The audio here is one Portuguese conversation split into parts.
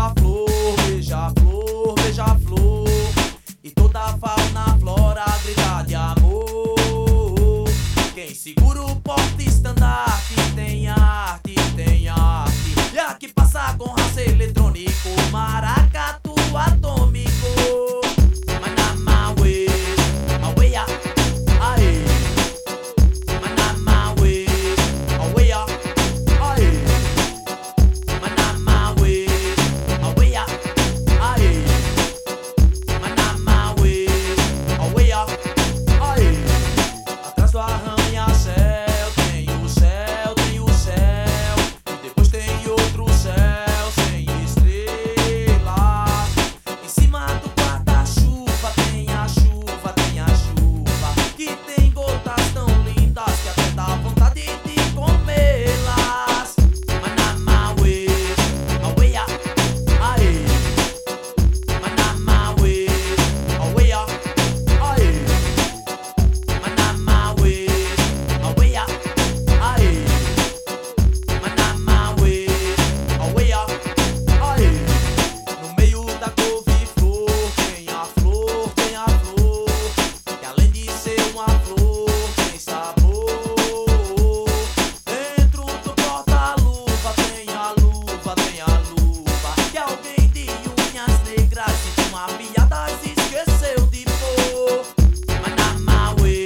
beija-flor, beija-flor, beija-flor. E toda a fauna, flora grita de amor. Quem segura o porta-estandarte tem arte, tem arte. E aqui passa com raça eletrônico, maracatu atômico. Manamawe, aweia, aê. Manamawe, aweia, aê. Manamawe, aweia, aê. Manamawe, aweia, aê. Atrás do arranha-céu tem o céu, tem o céu. E depois tem outro céu sem estrelas. Em cima do guarda-chuva tem a chuva, tem a chuva. Que tem gotas tão lindas que até dá vontade de comê-las. Manamawe, aweia, aê. Manamawe, aweia, aê. Manamawe, aweia, aê. Manamawe, aweia, aê. No meio da couve-flor tem a flor, tem a flor. Que além de ser uma flor tem sabor. Dentro do porta-luva tem a luva, tem a luva. Que alguém de unhas negras e com uma piada se esqueceu de pôr. Manamawe,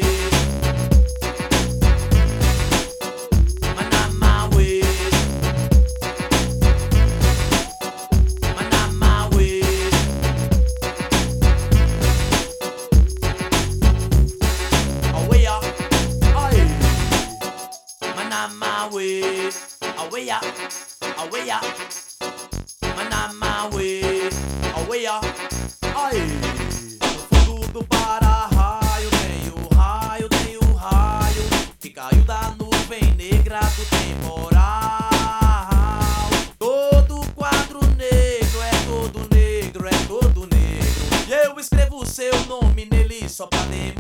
Manamawe, Manamawe, aweia, aê. Manamawe, aweia, aweia. Manamawe, aweia, aê. No fundo do para-raio tem o raio, tem o raio. Que caiu da nuvem negra do temporal. Todo quadro negro é todo negro, é todo negro. E eu escrevo seu nome nele só pra demonstrar.